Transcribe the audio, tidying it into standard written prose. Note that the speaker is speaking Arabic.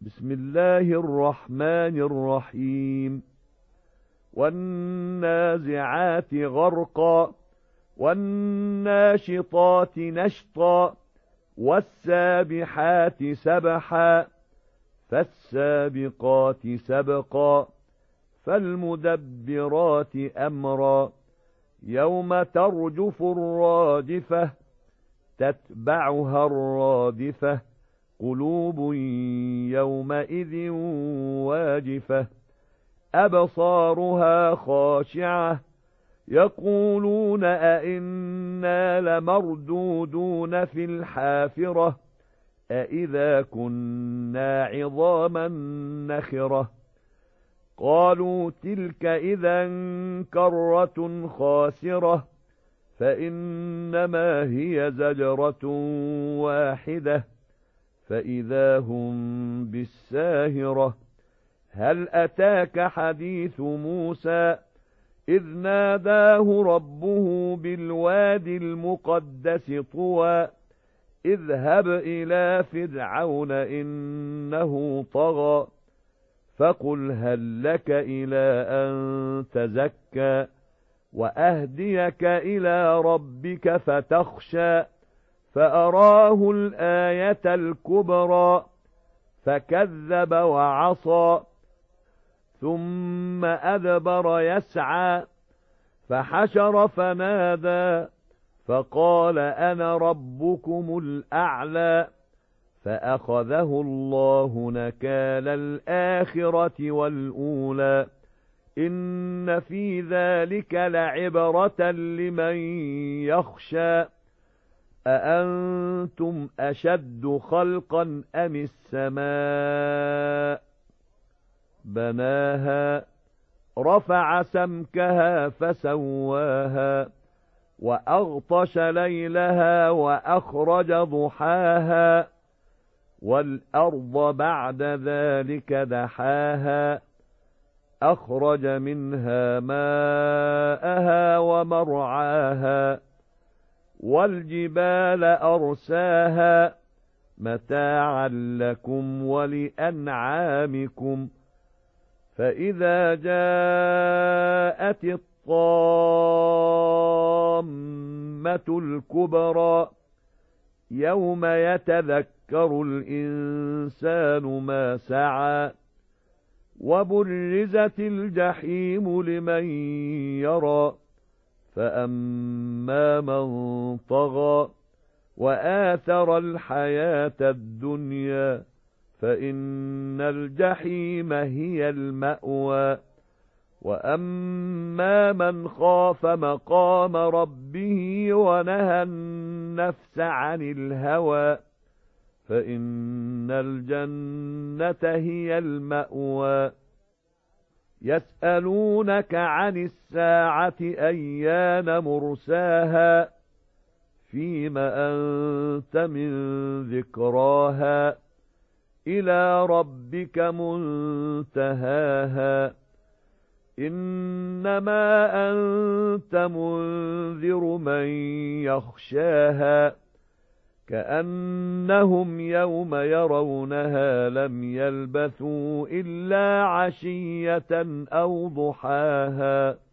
بسم الله الرحمن الرحيم والنازعات غرقا والناشطات نشطا والسابحات سبحا فالسابقات سبقا فالمدبرات أمرا يوم ترجف الراجفة تتبعها الرادفة قلوب يومئذ واجفة أبصارها خاشعة يقولون أئنا لمردودون في الحافرة أئذا كنا عظاما نخرة قالوا تلك إذا كرة خاسرة فإنما هي زجرة واحدة فإذا هم بالساهرة هل أتاك حديث موسى إذ ناداه ربه بالوادي المقدس طوى اذهب إلى فرعون إنه طغى فقل هل لك إلى أن تزكى وأهديك إلى ربك فتخشى فأراه الآية الكبرى فكذب وعصى ثم أدبر يسعى فحشر فنادى فقال أنا ربكم الأعلى فأخذه الله نكال الآخرة والأولى إن في ذلك لعبرة لمن يخشى أأنتم أشد خلقا أم السماء بناها رفع سمكها فسواها وأغطش ليلها وأخرج ضحاها والأرض بعد ذلك دحاها أخرج منها ماءها ومرعاها والجبال أرساها متاعا لكم ولأنعامكم فإذا جاءت الطامة الكبرى يوم يتذكر الإنسان ما سعى وبرزت الجحيم لمن يرى فأما من طغى وآثر الحياة الدنيا فإن الجحيم هي المأوى وأما من خاف مقام ربه ونهى النفس عن الهوى فإن الجنة هي المأوى يسألونك عن الساعة أيان مرساها فيم أنت من ذكراها إلى ربك منتهاها إنما أنت منذر من يخشاها كأنهم يوم يرونها لم يلبثوا إلا عشية أو ضحاها